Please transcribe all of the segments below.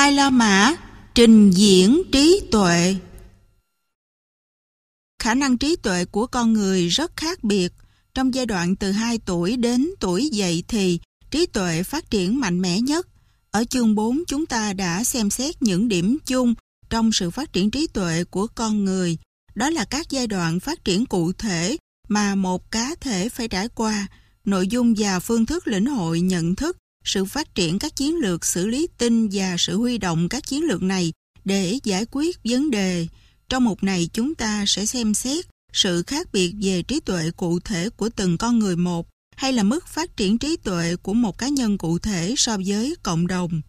Hai La Mã trình diễn trí tuệ. Khả năng trí tuệ của con người rất khác biệt. Trong giai đoạn từ 2 tuổi đến tuổi dậy thì trí tuệ phát triển mạnh mẽ nhất. Ở chương 4 chúng ta đã xem xét những điểm chung trong sự phát triển trí tuệ của con người. Đó là các giai đoạn phát triển cụ thể mà một cá thể phải trải qua, nội dung và phương thức lĩnh hội nhận thức, sự phát triển các chiến lược xử lý tin và sự huy động các chiến lược này để giải quyết vấn đề. Trong mục này chúng ta sẽ xem xét sự khác biệt về trí tuệ cụ thể của từng con người một, hay là mức phát triển trí tuệ của một cá nhân cụ thể so với cộng đồng.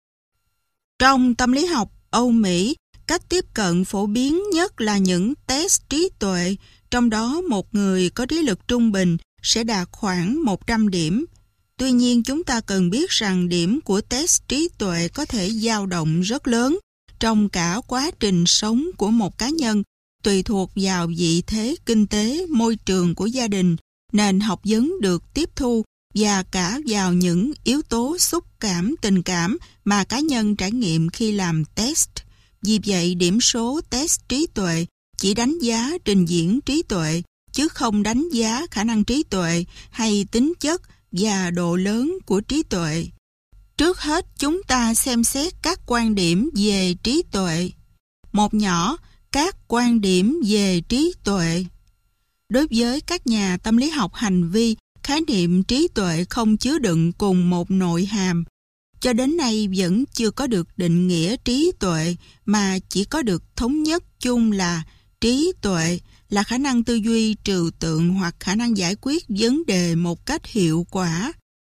Trong tâm lý học Âu Mỹ, cách tiếp cận phổ biến nhất là những test trí tuệ, trong đó một người có trí lực trung bình sẽ đạt khoảng 100 điểm. Tuy nhiên chúng ta cần biết rằng điểm của test trí tuệ có thể dao động rất lớn trong cả quá trình sống của một cá nhân, tùy thuộc vào vị thế kinh tế, môi trường của gia đình, nền học vấn được tiếp thu và cả vào những yếu tố xúc cảm, tình cảm mà cá nhân trải nghiệm khi làm test. Vì vậy, điểm số test trí tuệ chỉ đánh giá trình diễn trí tuệ, chứ không đánh giá khả năng trí tuệ hay tính chất và độ lớn của trí tuệ. Trước hết, chúng ta xem xét các quan điểm về trí tuệ. Một nhỏ, các quan điểm về trí tuệ. Đối với các nhà tâm lý học hành vi, khái niệm trí tuệ không chứa đựng cùng một nội hàm. Cho đến nay vẫn chưa có được định nghĩa trí tuệ, mà chỉ có được thống nhất chung là trí tuệ là khả năng tư duy trừu tượng hoặc khả năng giải quyết vấn đề một cách hiệu quả.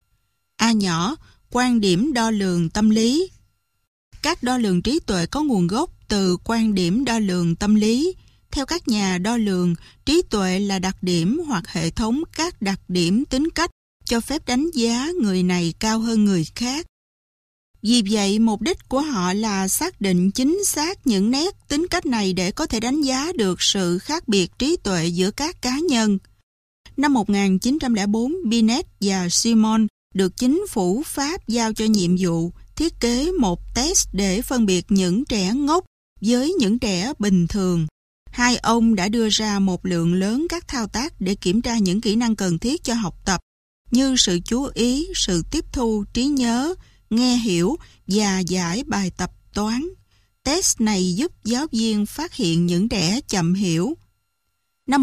A nhỏ, quan điểm đo lường tâm lý. Các đo lường trí tuệ có nguồn gốc từ quan điểm đo lường tâm lý. Theo các nhà đo lường, trí tuệ là đặc điểm hoặc hệ thống các đặc điểm tính cách cho phép đánh giá người này cao hơn người khác. Vì vậy, mục đích của họ là xác định chính xác những nét tính cách này để có thể đánh giá được sự khác biệt trí tuệ giữa các cá nhân. Năm 1904, Binet và Simon được chính phủ Pháp giao cho nhiệm vụ thiết kế một test để phân biệt những trẻ ngốc với những trẻ bình thường. Hai ông đã đưa ra một lượng lớn các thao tác để kiểm tra những kỹ năng cần thiết cho học tập, như sự chú ý, sự tiếp thu, trí nhớ, nghe hiểu và giải bài tập toán. Test này giúp giáo viên phát hiện những trẻ chậm hiểu. Năm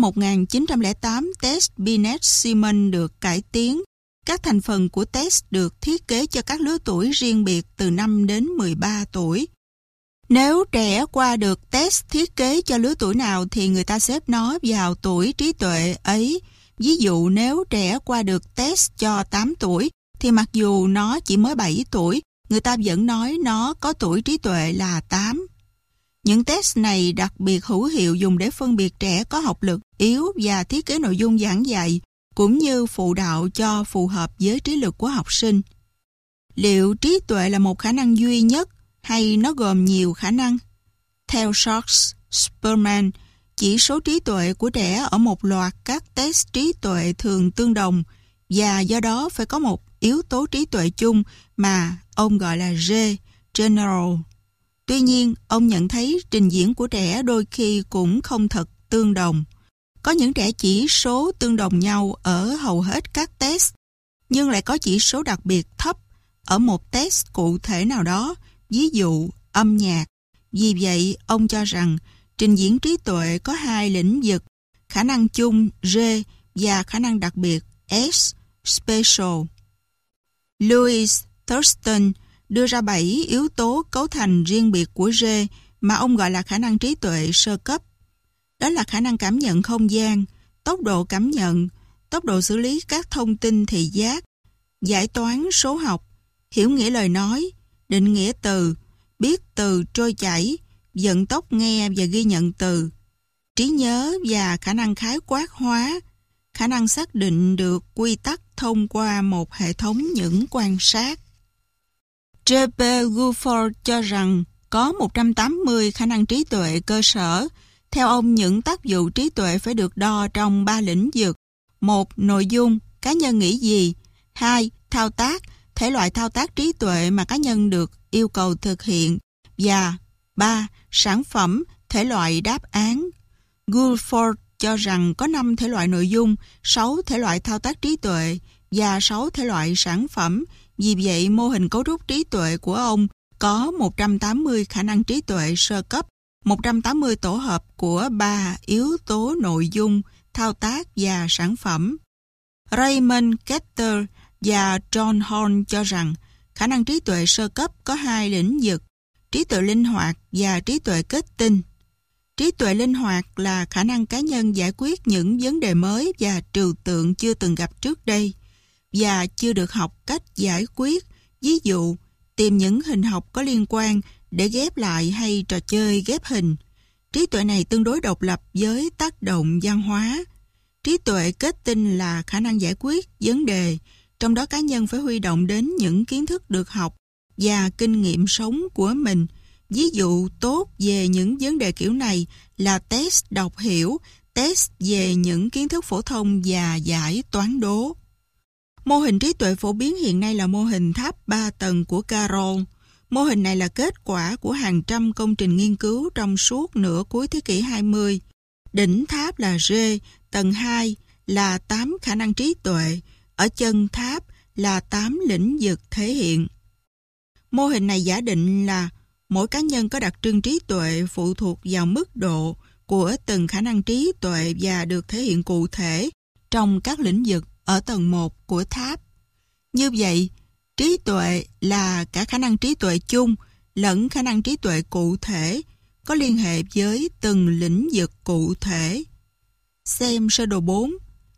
1908, test Binet-Simon được cải tiến. Các thành phần của test được thiết kế cho các lứa tuổi riêng biệt từ 5 đến 13 tuổi. Nếu trẻ qua được test thiết kế cho lứa tuổi nào thì người ta xếp nó vào tuổi trí tuệ ấy. Ví dụ nếu trẻ qua được test cho 8 tuổi thì mặc dù nó chỉ mới 7 tuổi, người ta vẫn nói nó có tuổi trí tuệ là 8. Những test này đặc biệt hữu hiệu dùng để phân biệt trẻ có học lực yếu và thiết kế nội dung giảng dạy, cũng như phụ đạo cho phù hợp với trí lực của học sinh. Liệu trí tuệ là một khả năng duy nhất hay nó gồm nhiều khả năng? Theo Sharks, Sperman, chỉ số trí tuệ của trẻ ở một loạt các test trí tuệ thường tương đồng và do đó phải có một yếu tố trí tuệ chung mà ông gọi là G, General. Tuy nhiên, ông nhận thấy trình diễn của trẻ đôi khi cũng không thật tương đồng. Có những trẻ chỉ số tương đồng nhau ở hầu hết các test, nhưng lại có chỉ số đặc biệt thấp ở một test cụ thể nào đó, ví dụ âm nhạc. Vì vậy, ông cho rằng trình diễn trí tuệ có hai lĩnh vực, khả năng chung G và khả năng đặc biệt S, Special. Louis Thurston đưa ra 7 yếu tố cấu thành riêng biệt của G mà ông gọi là khả năng trí tuệ sơ cấp. Đó là khả năng cảm nhận không gian, tốc độ cảm nhận, tốc độ xử lý các thông tin thị giác, giải toán số học, hiểu nghĩa lời nói, định nghĩa từ, biết từ trôi chảy, vận tốc nghe và ghi nhận từ, trí nhớ và khả năng khái quát hóa, khả năng xác định được quy tắc thông qua một hệ thống những quan sát. J.P. Guilford cho rằng có 180 khả năng trí tuệ cơ sở. Theo ông, những tác vụ trí tuệ phải được đo trong 3 lĩnh vực. 1. Nội dung, cá nhân nghĩ gì. 2. Thao tác, thể loại thao tác trí tuệ mà cá nhân được yêu cầu thực hiện, và 3. Sản phẩm, thể loại đáp án. Guilford cho rằng có 5 thể loại nội dung, 6 thể loại thao tác trí tuệ và 6 thể loại sản phẩm. Vì vậy, mô hình cấu trúc trí tuệ của ông có 180 khả năng trí tuệ sơ cấp, 180 tổ hợp của 3 yếu tố nội dung, thao tác và sản phẩm. Raymond Ketter và John Horn cho rằng khả năng trí tuệ sơ cấp có 2 lĩnh vực, trí tuệ linh hoạt và trí tuệ kết tinh. Trí tuệ linh hoạt là khả năng cá nhân giải quyết những vấn đề mới và trừu tượng chưa từng gặp trước đây và chưa được học cách giải quyết, ví dụ tìm những hình học có liên quan để ghép lại hay trò chơi ghép hình. Trí tuệ này tương đối độc lập với tác động văn hóa. Trí tuệ kết tinh là khả năng giải quyết vấn đề, trong đó cá nhân phải huy động đến những kiến thức được học và kinh nghiệm sống của mình. Ví dụ tốt về những vấn đề kiểu này là test đọc hiểu, test về những kiến thức phổ thông và giải toán đố. Mô hình trí tuệ phổ biến hiện nay là mô hình tháp 3 tầng của Carroll. Mô hình này là kết quả của hàng trăm công trình nghiên cứu trong suốt nửa cuối thế kỷ 20. Đỉnh tháp là G, tầng 2 là 8 khả năng trí tuệ, ở chân tháp là 8 lĩnh vực thể hiện. Mô hình này giả định là mỗi cá nhân có đặc trưng trí tuệ phụ thuộc vào mức độ của từng khả năng trí tuệ và được thể hiện cụ thể trong các lĩnh vực ở tầng 1 của tháp. Như vậy, trí tuệ là cả khả năng trí tuệ chung lẫn khả năng trí tuệ cụ thể, có liên hệ với từng lĩnh vực cụ thể. Xem sơ đồ 4.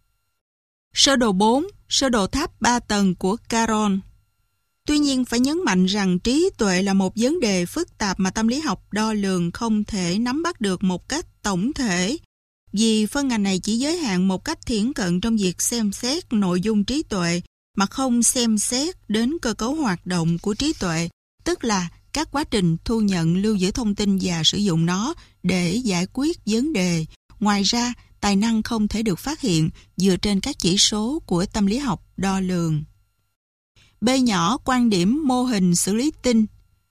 Sơ đồ 4, sơ đồ tháp 3 tầng của Carroll. Tuy nhiên, phải nhấn mạnh rằng trí tuệ là một vấn đề phức tạp mà tâm lý học đo lường không thể nắm bắt được một cách tổng thể, vì phân ngành này chỉ giới hạn một cách thiển cận trong việc xem xét nội dung trí tuệ mà không xem xét đến cơ cấu hoạt động của trí tuệ, tức là các quá trình thu nhận, lưu giữ thông tin và sử dụng nó để giải quyết vấn đề. Ngoài ra, tài năng không thể được phát hiện dựa trên các chỉ số của tâm lý học đo lường. B nhỏ, quan điểm mô hình xử lý tin.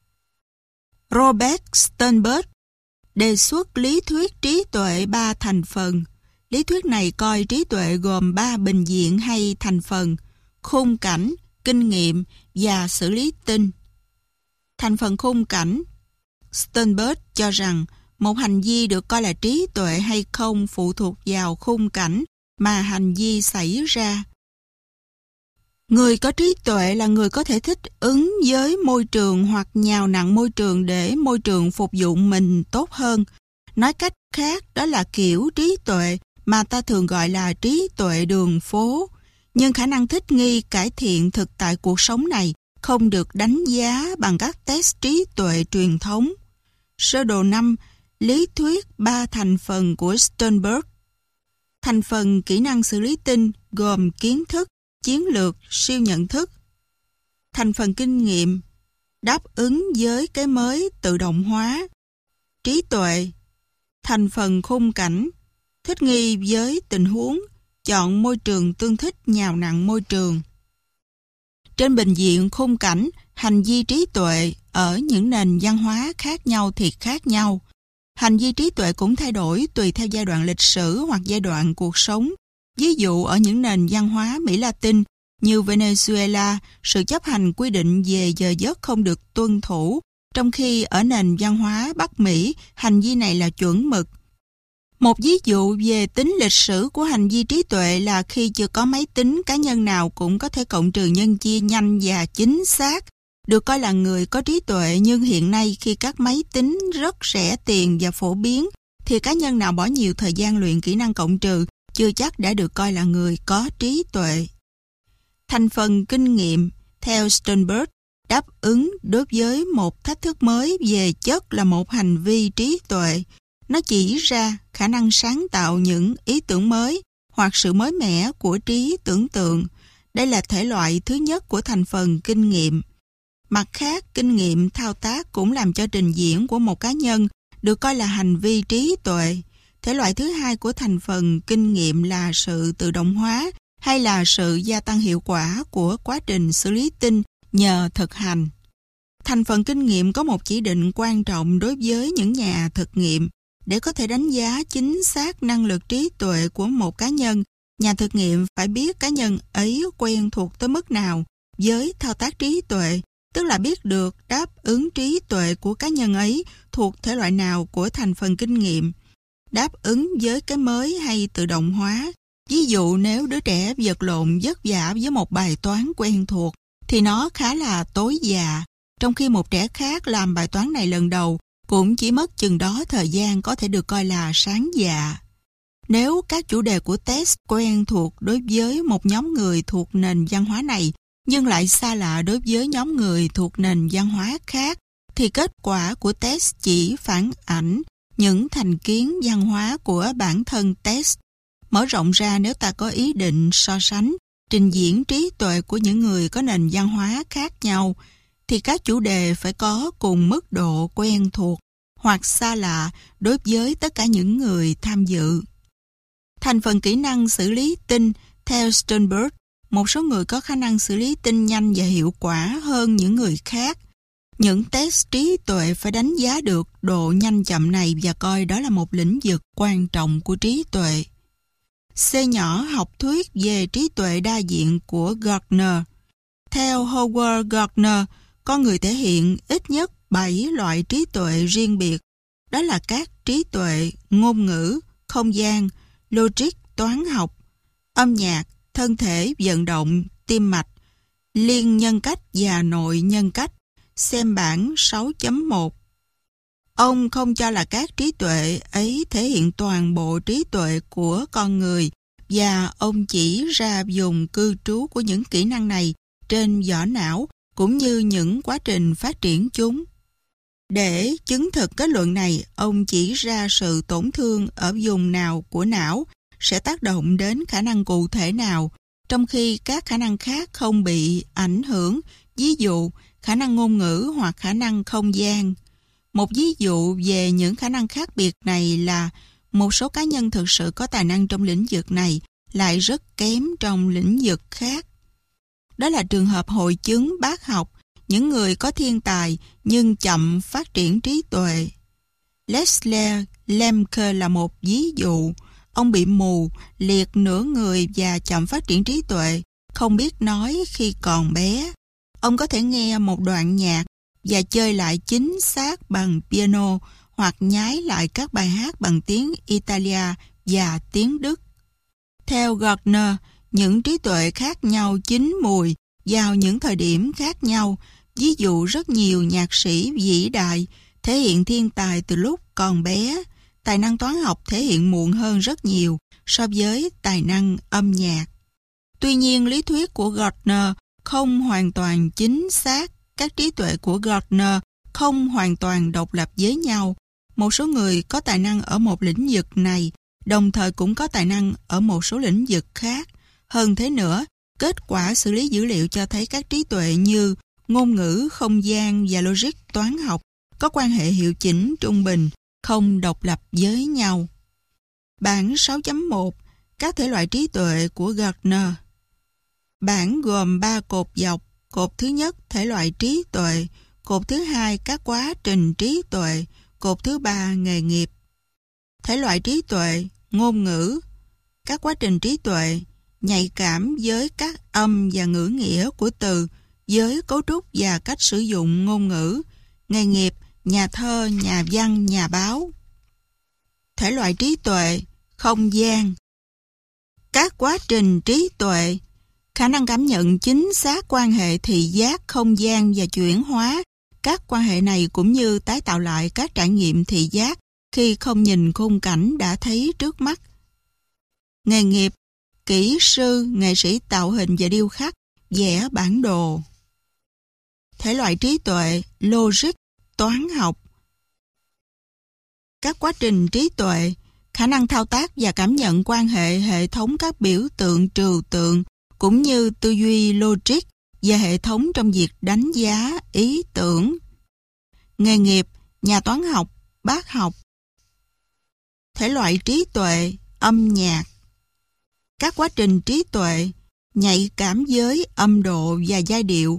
Robert Sternberg đề xuất lý thuyết trí tuệ 3 thành phần. Lý thuyết này coi trí tuệ gồm 3 bình diện hay thành phần: khung cảnh, kinh nghiệm và xử lý tin. Thành phần khung cảnh. Sternberg cho rằng một hành vi được coi là trí tuệ hay không phụ thuộc vào khung cảnh mà hành vi xảy ra. Người có trí tuệ là người có thể thích ứng với môi trường hoặc nhào nặn môi trường để môi trường phục vụ mình tốt hơn. Nói cách khác, đó là kiểu trí tuệ mà ta thường gọi là trí tuệ đường phố. Nhưng khả năng thích nghi cải thiện thực tại cuộc sống này không được đánh giá bằng các test trí tuệ truyền thống. Sơ đồ 5, lý thuyết 3 thành phần của Sternberg. Thành phần kỹ năng xử lý tin gồm kiến thức, chiến lược, siêu nhận thức. Thành phần kinh nghiệm đáp ứng với cái mới, tự động hóa. Trí tuệ. Thành phần khung cảnh thích nghi với tình huống, chọn môi trường tương thích, nhào nặn môi trường. Trên bình diện khung cảnh, hành vi trí tuệ ở những nền văn hóa khác nhau thì khác nhau. Hành vi trí tuệ cũng thay đổi tùy theo giai đoạn lịch sử hoặc giai đoạn cuộc sống. Ví dụ ở những nền văn hóa Mỹ Latin như Venezuela, sự chấp hành quy định về giờ giấc không được tuân thủ, trong khi ở nền văn hóa Bắc Mỹ, hành vi này là chuẩn mực. Một ví dụ về tính lịch sử của hành vi trí tuệ là khi chưa có máy tính, cá nhân nào cũng có thể cộng trừ nhân chia nhanh và chính xác, được coi là người có trí tuệ. Nhưng hiện nay khi các máy tính rất rẻ tiền và phổ biến, thì cá nhân nào bỏ nhiều thời gian luyện kỹ năng cộng trừ chưa chắc đã được coi là người có trí tuệ. Thành phần kinh nghiệm, theo Sternberg, đáp ứng đối với một thách thức mới về chất là một hành vi trí tuệ. Nó chỉ ra khả năng sáng tạo những ý tưởng mới hoặc sự mới mẻ của trí tưởng tượng. Đây là thể loại thứ nhất của thành phần kinh nghiệm. Mặt khác, kinh nghiệm thao tác cũng làm cho trình diễn của một cá nhân được coi là hành vi trí tuệ. Thể loại thứ hai của thành phần kinh nghiệm là sự tự động hóa hay là sự gia tăng hiệu quả của quá trình xử lý tin nhờ thực hành. Thành phần kinh nghiệm có một chỉ định quan trọng đối với những nhà thực nghiệm. Để có thể đánh giá chính xác năng lực trí tuệ của một cá nhân, nhà thực nghiệm phải biết cá nhân ấy quen thuộc tới mức nào với thao tác trí tuệ, tức là biết được đáp ứng trí tuệ của cá nhân ấy thuộc thể loại nào của thành phần kinh nghiệm, đáp ứng với cái mới hay tự động hóa. Ví dụ nếu đứa trẻ vật lộn vất vả với một bài toán quen thuộc thì nó khá là tối dạ, trong khi một trẻ khác làm bài toán này lần đầu cũng chỉ mất chừng đó thời gian có thể được coi là sáng dạ. Nếu các chủ đề của test quen thuộc đối với một nhóm người thuộc nền văn hóa này nhưng lại xa lạ đối với nhóm người thuộc nền văn hóa khác, thì kết quả của test chỉ phản ảnh những thành kiến văn hóa của bản thân test. Mở rộng ra, nếu ta có ý định so sánh, trình diễn trí tuệ của những người có nền văn hóa khác nhau, thì các chủ đề phải có cùng mức độ quen thuộc hoặc xa lạ đối với tất cả những người tham dự. Thành phần kỹ năng xử lý tin, theo Sternberg, một số người có khả năng xử lý tin nhanh và hiệu quả hơn những người khác. Những test trí tuệ phải đánh giá được độ nhanh chậm này và coi đó là một lĩnh vực quan trọng của trí tuệ. C nhỏ học thuyết về trí tuệ đa diện của Gardner. Theo Howard Gardner, con người thể hiện ít nhất 7 loại trí tuệ riêng biệt. Đó là các trí tuệ ngôn ngữ, không gian, logic, toán học, âm nhạc, thân thể, vận động, tim mạch, liên nhân cách và nội nhân cách. Xem bảng 6.1. Ông không cho là các trí tuệ ấy thể hiện toàn bộ trí tuệ của con người và ông chỉ ra vùng cư trú của những kỹ năng này trên vỏ não cũng như những quá trình phát triển chúng. Để chứng thực kết luận này, ông chỉ ra sự tổn thương ở vùng nào của não sẽ tác động đến khả năng cụ thể nào, trong khi các khả năng khác không bị ảnh hưởng, ví dụ khả năng ngôn ngữ hoặc khả năng không gian. Một ví dụ về những khả năng khác biệt này là một số cá nhân thực sự có tài năng trong lĩnh vực này lại rất kém trong lĩnh vực khác. Đó là trường hợp hội chứng bác học, những người có thiên tài nhưng chậm phát triển trí tuệ. Leslie Lemke là một ví dụ. Ông bị mù, liệt nửa người và chậm phát triển trí tuệ, không biết nói khi còn bé. Ông có thể nghe một đoạn nhạc và chơi lại chính xác bằng piano hoặc nhái lại các bài hát bằng tiếng Italia và tiếng Đức. Theo Gardner, những trí tuệ khác nhau chín mùi vào những thời điểm khác nhau. Ví dụ rất nhiều nhạc sĩ vĩ đại thể hiện thiên tài từ lúc còn bé. Tài năng toán học thể hiện muộn hơn rất nhiều so với tài năng âm nhạc. Tuy nhiên, lý thuyết của Gardner không hoàn toàn chính xác. Các trí tuệ của Gardner không hoàn toàn độc lập với nhau. Một số người có tài năng ở một lĩnh vực này, đồng thời cũng có tài năng ở một số lĩnh vực khác. Hơn thế nữa, kết quả xử lý dữ liệu cho thấy các trí tuệ như ngôn ngữ, không gian và logic toán học có quan hệ hiệu chỉnh trung bình, không độc lập với nhau. Bảng 6.1. Các thể loại trí tuệ của Gardner. Bảng gồm 3 cột dọc. Cột thứ nhất, thể loại trí tuệ. Cột thứ hai, các quá trình trí tuệ. Cột thứ ba, nghề nghiệp. Thể loại trí tuệ, ngôn ngữ. Các quá trình trí tuệ, nhạy cảm với các âm và ngữ nghĩa của từ, với cấu trúc và cách sử dụng ngôn ngữ. Nghề nghiệp, nhà thơ, nhà văn, nhà báo. Thể loại trí tuệ, không gian. Các quá trình trí tuệ, khả năng cảm nhận chính xác quan hệ thị giác, không gian và chuyển hóa các quan hệ này cũng như tái tạo lại các trải nghiệm thị giác khi không nhìn khung cảnh đã thấy trước mắt. Nghề nghiệp, kỹ sư, nghệ sĩ tạo hình và điêu khắc, vẽ bản đồ. Thể loại trí tuệ, logic, toán học. Các quá trình trí tuệ, khả năng thao tác và cảm nhận quan hệ hệ thống các biểu tượng trừu tượng, cũng như tư duy logic và hệ thống trong việc đánh giá ý tưởng. Nghề nghiệp, nhà toán học, bác học. Thể loại trí tuệ, âm nhạc. Các quá trình trí tuệ, nhạy cảm với âm độ và giai điệu,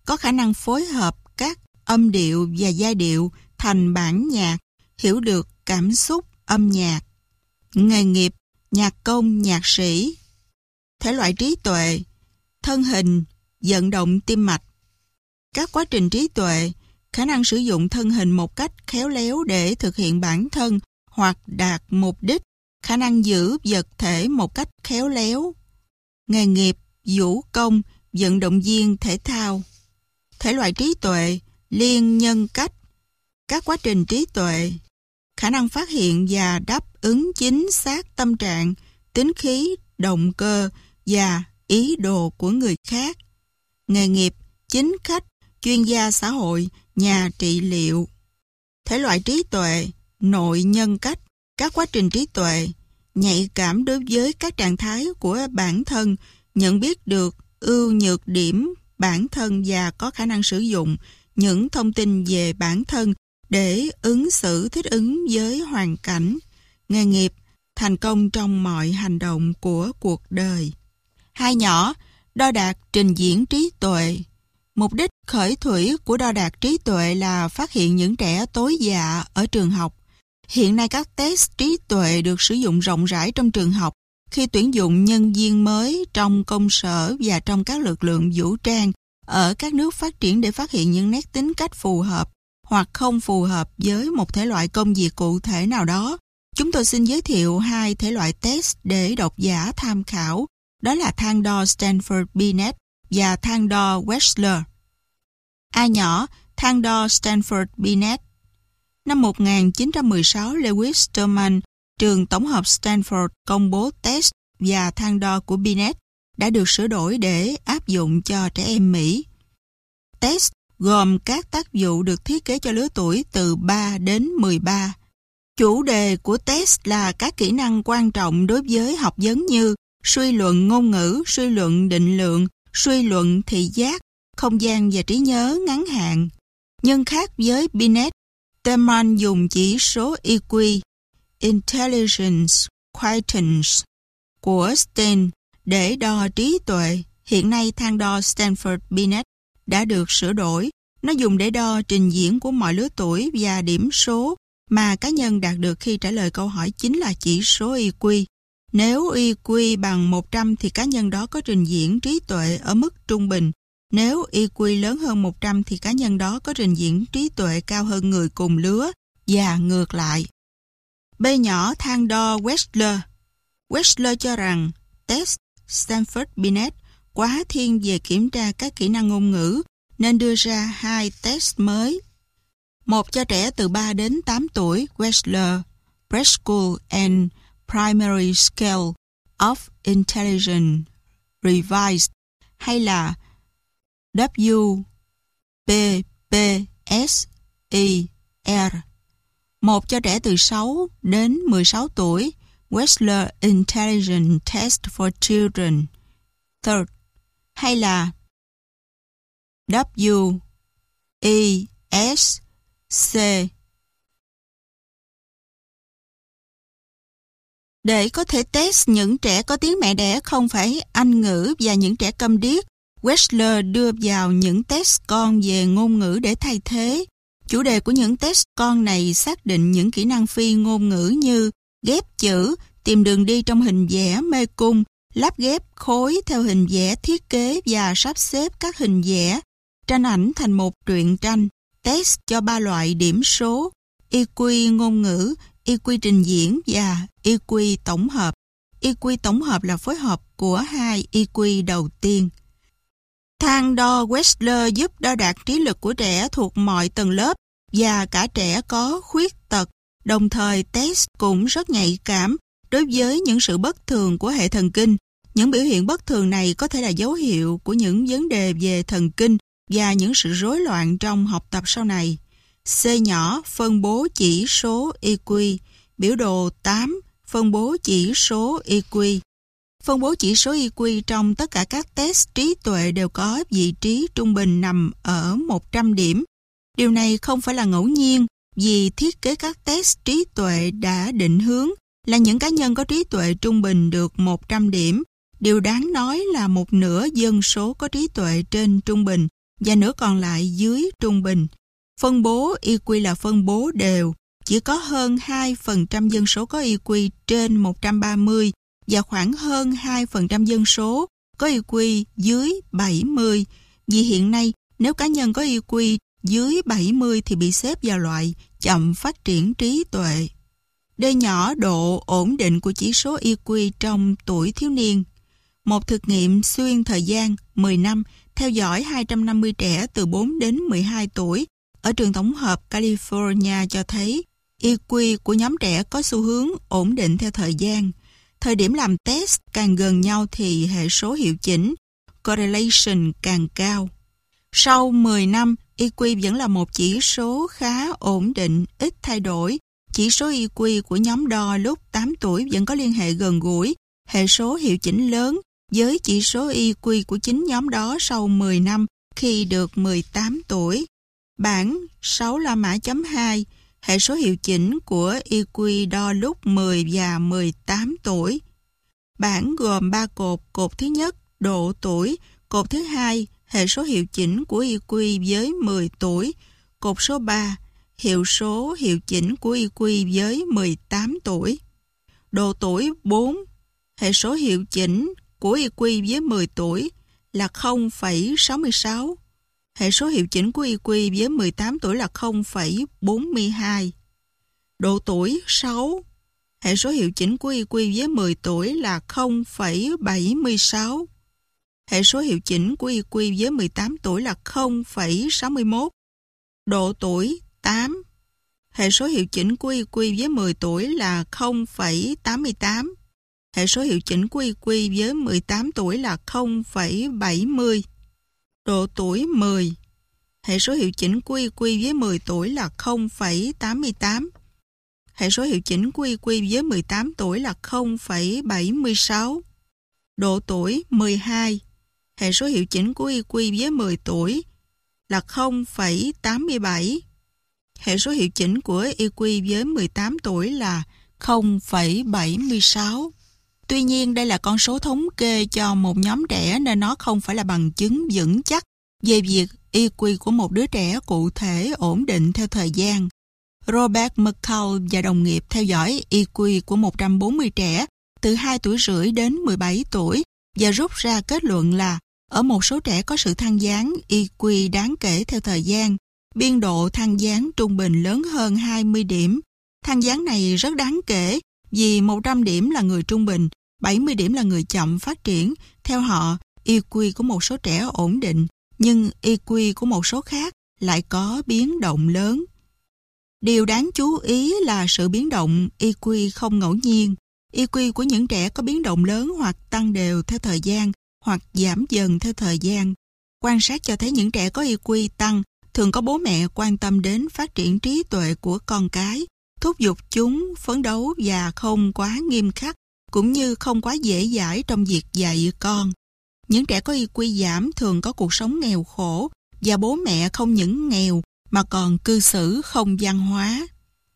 có khả năng phối hợp các âm điệu và giai điệu thành bản nhạc, hiểu được cảm xúc âm nhạc. Nghề nghiệp, nhạc công, nhạc sĩ. Thể loại trí tuệ, thân hình, vận động tim mạch. Các quá trình trí tuệ, khả năng sử dụng thân hình một cách khéo léo để thực hiện bản thân hoặc đạt mục đích, khả năng giữ vật thể một cách khéo léo. Nghề nghiệp, vũ công, vận động viên thể thao. Thể loại trí tuệ, liên nhân cách. Các quá trình trí tuệ, khả năng phát hiện và đáp ứng chính xác tâm trạng, tính khí, động cơ và ý đồ của người khác. Nghề nghiệp, chính khách, chuyên gia xã hội, nhà trị liệu. Thể loại trí tuệ, nội nhân cách. Các quá trình trí tuệ, nhạy cảm đối với các trạng thái của bản thân, nhận biết được ưu nhược điểm bản thân và có khả năng sử dụng những thông tin về bản thân để ứng xử thích ứng với hoàn cảnh. Nghề nghiệp, thành công trong mọi hành động của cuộc đời. Hai nhỏ, đo đạc trình diễn trí tuệ. Mục đích khởi thủy của đo đạc trí tuệ là phát hiện những trẻ tối dạ ở trường học. Hiện nay các test trí tuệ được sử dụng rộng rãi trong trường học khi tuyển dụng nhân viên mới trong công sở và trong các lực lượng vũ trang ở các nước phát triển để phát hiện những nét tính cách phù hợp hoặc không phù hợp với một thể loại công việc cụ thể nào đó. Chúng tôi xin giới thiệu hai thể loại test để độc giả tham khảo. Đó là thang đo Stanford Binet và thang đo Wechsler. A nhỏ, thang đo Stanford Binet. Năm 1916, Lewis Terman, trường tổng hợp Stanford công bố test và thang đo của Binet đã được sửa đổi để áp dụng cho trẻ em Mỹ. Test gồm các tác vụ được thiết kế cho lứa tuổi từ 3 đến 13. Chủ đề của test là các kỹ năng quan trọng đối với học vấn như suy luận ngôn ngữ, suy luận định lượng, suy luận thị giác, không gian và trí nhớ ngắn hạn. Nhưng khác với Binet, Terman dùng chỉ số EQ, Intelligence Quotient của Stein để đo trí tuệ. Hiện nay thang đo Stanford Binet đã được sửa đổi. Nó dùng để đo trình diễn của mọi lứa tuổi và điểm số mà cá nhân đạt được khi trả lời câu hỏi chính là chỉ số EQ. Nếu EQ bằng 100 thì cá nhân đó có trình diễn trí tuệ ở mức trung bình. Nếu EQ lớn hơn 100 thì cá nhân đó có trình diễn trí tuệ cao hơn người cùng lứa và ngược lại. B nhỏ, thang đo Wechsler. Wechsler cho rằng test Stanford Binet quá thiên về kiểm tra các kỹ năng ngôn ngữ nên đưa ra hai test mới. Một cho trẻ từ 3 đến 8 tuổi, Wechsler Preschool and Primary Scale of Intelligence Revised, hay là WPPSER. Một cho trẻ từ 6 đến 16 tuổi, Wechsler Intelligence Test for Children Third, hay là WESC. Để có thể test những trẻ có tiếng mẹ đẻ không phải Anh ngữ và những trẻ câm điếc, Wechsler đưa vào những test con về ngôn ngữ để thay thế. Chủ đề của những test con này xác định những kỹ năng phi ngôn ngữ như ghép chữ, tìm đường đi trong hình vẽ mê cung, lắp ghép khối theo hình vẽ thiết kế và sắp xếp các hình vẽ, tranh ảnh thành một truyện tranh. Test cho 3 loại điểm số: EQ ngôn ngữ, EQ trình diễn và EQ tổng hợp. EQ tổng hợp là phối hợp của hai EQ đầu tiên. Thang đo Wechsler giúp đo đạc trí lực của trẻ thuộc mọi tầng lớp và cả trẻ có khuyết tật. Đồng thời test cũng rất nhạy cảm đối với những sự bất thường của hệ thần kinh. Những biểu hiện bất thường này có thể là dấu hiệu của những vấn đề về thần kinh và những sự rối loạn trong học tập sau này. C nhỏ, phân bố chỉ số EQ. Biểu đồ 8, phân bố chỉ số EQ. Phân bố chỉ số EQ trong tất cả các test trí tuệ đều có vị trí trung bình nằm ở 100 điểm. Điều này không phải là ngẫu nhiên, vì thiết kế các test trí tuệ đã định hướng là những cá nhân có trí tuệ trung bình được 100 điểm. Điều đáng nói là một nửa dân số có trí tuệ trên trung bình và nửa còn lại dưới trung bình. Phân bố EQ là phân bố đều, chỉ có hơn 2% dân số có EQ trên 130 và khoảng hơn 2% dân số có EQ dưới 70. Vì hiện nay, nếu cá nhân có EQ dưới 70 thì bị xếp vào loại chậm phát triển trí tuệ. D nhỏ độ ổn định của chỉ số EQ trong tuổi thiếu niên. Một thực nghiệm xuyên thời gian 10 năm theo dõi 250 trẻ từ 4 đến 12 tuổi ở trường tổng hợp California cho thấy EQ của nhóm trẻ có xu hướng ổn định theo thời gian. Thời điểm làm test càng gần nhau thì hệ số hiệu chỉnh correlation càng cao. Sau 10 năm, EQ vẫn là một chỉ số khá ổn định, ít thay đổi. Chỉ số EQ của nhóm đo lúc 8 tuổi vẫn có liên hệ gần gũi, hệ số hiệu chỉnh lớn với chỉ số EQ của chính nhóm đó sau 10 năm khi được 18 tuổi. Bảng 6 La Mã.2, hệ số hiệu chỉnh của EQ đo lúc 10 và 18 tuổi. Bảng gồm 3 cột, cột thứ nhất, độ tuổi, cột thứ hai, hệ số hiệu chỉnh của EQ với 10 tuổi, cột số 3, hiệu số hiệu chỉnh của EQ với 18 tuổi. Độ tuổi 4, hệ số hiệu chỉnh của EQ với 10 tuổi là 0,66. Hệ số hiệu chỉnh của EQ với 18 tuổi là 0,42. Độ tuổi 6, hệ số hiệu chỉnh của EQ với 10 tuổi là 0,76. Hệ số hiệu chỉnh của EQ với 18 tuổi là 0,61. Độ tuổi 8, hệ số hiệu chỉnh của EQ với 10 tuổi là 0,88. Hệ số hiệu chỉnh của EQ với 18 tuổi là 0,70. Độ tuổi 10, hệ số hiệu chỉnh của EQ với 10 tuổi là 0,88. Hệ số hiệu chỉnh của EQ với 18 tuổi là 0,76. Độ tuổi 12, hệ số hiệu chỉnh của EQ với 10 tuổi là 0,87. Hệ số hiệu chỉnh của EQ với 18 tuổi là 0,76. Tuy nhiên, đây là con số thống kê cho một nhóm trẻ nên nó không phải là bằng chứng vững chắc về việc EQ của một đứa trẻ cụ thể ổn định theo thời gian. Robert McCall và đồng nghiệp theo dõi EQ của 140 trẻ từ 2 tuổi rưỡi đến 17 tuổi và rút ra kết luận là ở một số trẻ có sự thăng dáng EQ đáng kể theo thời gian. Biên độ thăng dáng trung bình lớn hơn 20 điểm. Thăng dáng này rất đáng kể vì 100 điểm là người trung bình, 70 điểm là người chậm phát triển. Theo họ, EQ của một số trẻ ổn định, nhưng EQ của một số khác lại có biến động lớn. Điều đáng chú ý là sự biến động EQ không ngẫu nhiên. EQ của những trẻ có biến động lớn hoặc tăng đều theo thời gian, hoặc giảm dần theo thời gian. Quan sát cho thấy những trẻ có EQ tăng thường có bố mẹ quan tâm đến phát triển trí tuệ của con cái, thúc giục chúng phấn đấu và không quá nghiêm khắc, cũng như không quá dễ dãi trong việc dạy con. Những trẻ có EQ giảm thường có cuộc sống nghèo khổ và bố mẹ không những nghèo mà còn cư xử không văn hóa.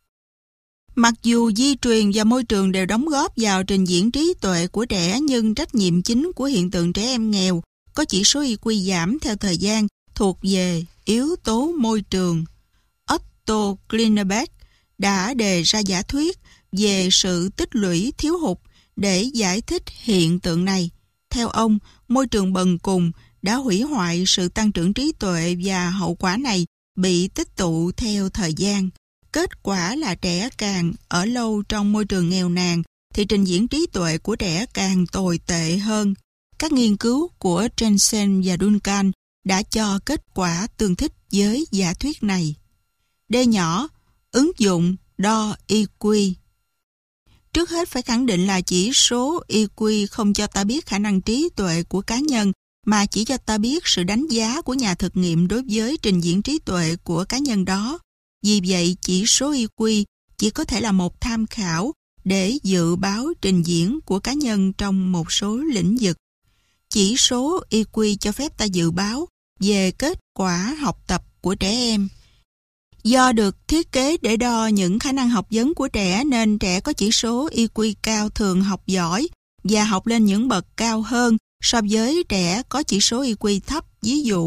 Mặc dù di truyền và môi trường đều đóng góp vào trình diễn trí tuệ của trẻ, nhưng trách nhiệm chính của hiện tượng trẻ em nghèo có chỉ số EQ giảm theo thời gian thuộc về yếu tố môi trường. Otto Klinnebeck đã đề ra giả thuyết về sự tích lũy thiếu hụt để giải thích hiện tượng này. Theo ông, môi trường bần cùng đã hủy hoại sự tăng trưởng trí tuệ và hậu quả này bị tích tụ theo thời gian. Kết quả là trẻ càng ở lâu trong môi trường nghèo nàn thì trình diễn trí tuệ của trẻ càng tồi tệ hơn. Các nghiên cứu của Jensen và Duncan đã cho kết quả tương thích với giả thuyết này. D nhỏ, ứng dụng đo EQ. Trước hết phải khẳng định là chỉ số EQ không cho ta biết khả năng trí tuệ của cá nhân, mà chỉ cho ta biết sự đánh giá của nhà thực nghiệm đối với trình diễn trí tuệ của cá nhân đó. Vì vậy, chỉ số EQ chỉ có thể là một tham khảo để dự báo trình diễn của cá nhân trong một số lĩnh vực. Chỉ số EQ cho phép ta dự báo về kết quả học tập của trẻ em. Do được thiết kế để đo những khả năng học vấn của trẻ nên trẻ có chỉ số EQ cao thường học giỏi và học lên những bậc cao hơn so với trẻ có chỉ số EQ thấp. Ví dụ,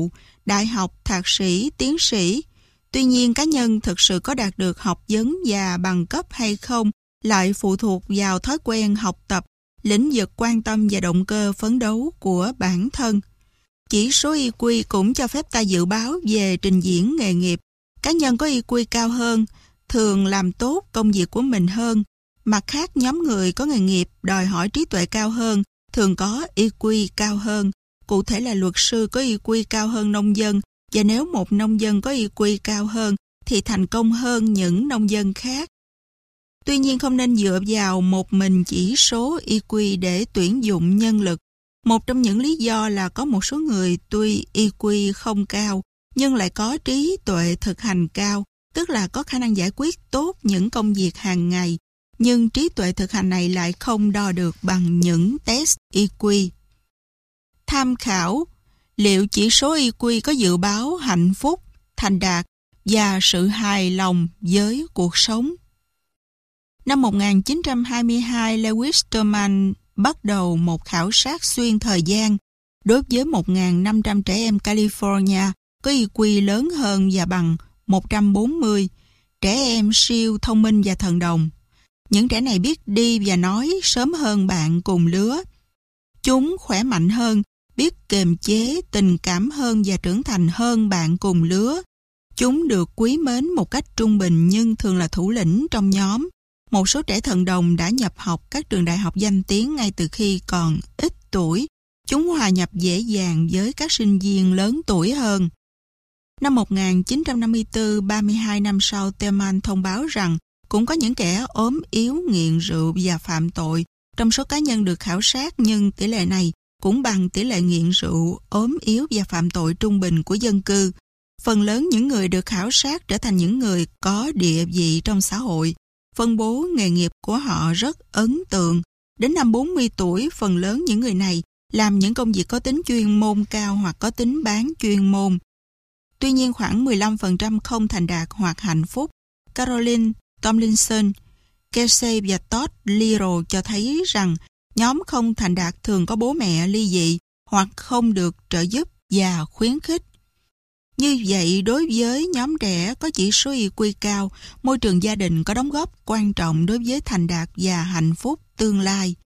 đại học, thạc sĩ, tiến sĩ. Tuy nhiên, cá nhân thực sự có đạt được học vấn và bằng cấp hay không lại phụ thuộc vào thói quen học tập, lĩnh vực quan tâm và động cơ phấn đấu của bản thân. Chỉ số EQ cũng cho phép ta dự báo về trình diễn nghề nghiệp. Cá nhân có EQ cao hơn, thường làm tốt công việc của mình hơn. Mặt khác, nhóm người có nghề nghiệp đòi hỏi trí tuệ cao hơn, thường có EQ cao hơn. Cụ thể là luật sư có EQ cao hơn nông dân, và nếu một nông dân có EQ cao hơn thì thành công hơn những nông dân khác. Tuy nhiên không nên dựa vào một mình chỉ số EQ để tuyển dụng nhân lực. Một trong những lý do là có một số người tuy EQ không cao nhưng lại có trí tuệ thực hành cao, tức là có khả năng giải quyết tốt những công việc hàng ngày, nhưng trí tuệ thực hành này lại không đo được bằng những test EQ. Tham khảo: liệu chỉ số EQ có dự báo hạnh phúc, thành đạt và sự hài lòng với cuộc sống? Năm 1922, Lewis Terman bắt đầu một khảo sát xuyên thời gian đối với 1.500 trẻ em California có EQ lớn hơn và bằng 140, trẻ em siêu thông minh và thần đồng. Những trẻ này biết đi và nói sớm hơn bạn cùng lứa. Chúng khỏe mạnh hơn, biết kiềm chế, tình cảm hơn và trưởng thành hơn bạn cùng lứa. Chúng được quý mến một cách trung bình nhưng thường là thủ lĩnh trong nhóm. Một số trẻ thần đồng đã nhập học các trường đại học danh tiếng ngay từ khi còn ít tuổi. Chúng hòa nhập dễ dàng với các sinh viên lớn tuổi hơn. Năm 1954, 32 năm sau, Terman thông báo rằng cũng có những kẻ ốm yếu, nghiện rượu và phạm tội trong số cá nhân được khảo sát, nhưng tỷ lệ này cũng bằng tỷ lệ nghiện rượu, ốm yếu và phạm tội trung bình của dân cư. Phần lớn những người được khảo sát trở thành những người có địa vị trong xã hội. Phân bố nghề nghiệp của họ rất ấn tượng. Đến năm 40 tuổi, phần lớn những người này làm những công việc có tính chuyên môn cao hoặc có tính bán chuyên môn. Tuy nhiên, khoảng 15% không thành đạt hoặc hạnh phúc. Caroline Tomlinson, Kelsey và Todd Little cho thấy rằng nhóm không thành đạt thường có bố mẹ ly dị hoặc không được trợ giúp và khuyến khích. Như vậy, đối với nhóm trẻ có chỉ số EQ cao, môi trường gia đình có đóng góp quan trọng đối với thành đạt và hạnh phúc tương lai.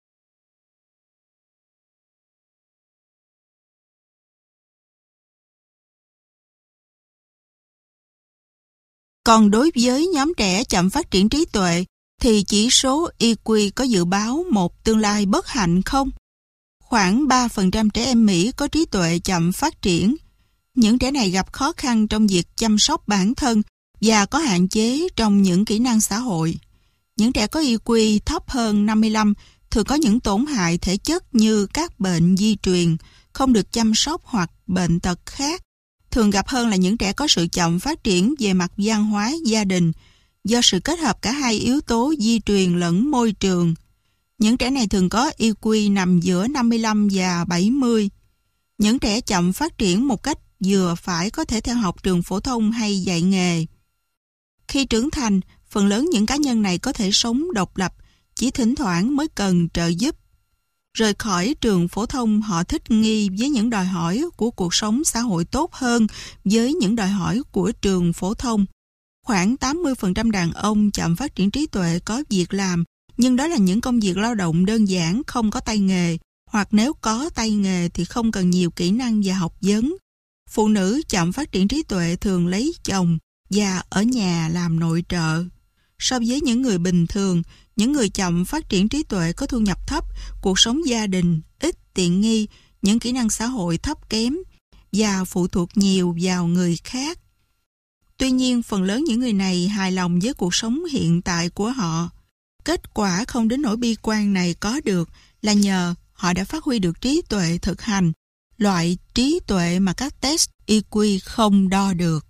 Còn đối với nhóm trẻ chậm phát triển trí tuệ, thì chỉ số EQ có dự báo một tương lai bất hạnh không? Khoảng 3% trẻ em Mỹ có trí tuệ chậm phát triển. Những trẻ này gặp khó khăn trong việc chăm sóc bản thân và có hạn chế trong những kỹ năng xã hội. Những trẻ có EQ thấp hơn 55 thường có những tổn hại thể chất như các bệnh di truyền, không được chăm sóc hoặc bệnh tật khác. Thường gặp hơn là những trẻ có sự chậm phát triển về mặt văn hóa gia đình, do sự kết hợp cả hai yếu tố di truyền lẫn môi trường. Những trẻ này thường có EQ nằm giữa 55 và 70. Những trẻ chậm phát triển một cách vừa phải có thể theo học trường phổ thông hay dạy nghề. Khi trưởng thành, phần lớn những cá nhân này có thể sống độc lập, chỉ thỉnh thoảng mới cần trợ giúp. Rời khỏi trường phổ thông, họ thích nghi với những đòi hỏi của cuộc sống xã hội tốt hơn với những đòi hỏi của trường phổ thông. Khoảng 80% đàn ông chậm phát triển trí tuệ có việc làm, nhưng đó là những công việc lao động đơn giản, không có tay nghề, hoặc nếu có tay nghề thì không cần nhiều kỹ năng và học vấn. Phụ nữ chậm phát triển trí tuệ thường lấy chồng và ở nhà làm nội trợ. So với những người bình thường, những người chậm phát triển trí tuệ có thu nhập thấp, cuộc sống gia đình ít tiện nghi, những kỹ năng xã hội thấp kém và phụ thuộc nhiều vào người khác. Tuy nhiên, phần lớn những người này hài lòng với cuộc sống hiện tại của họ. Kết quả không đến nỗi bi quan này có được là nhờ họ đã phát huy được trí tuệ thực hành, loại trí tuệ mà các test EQ không đo được.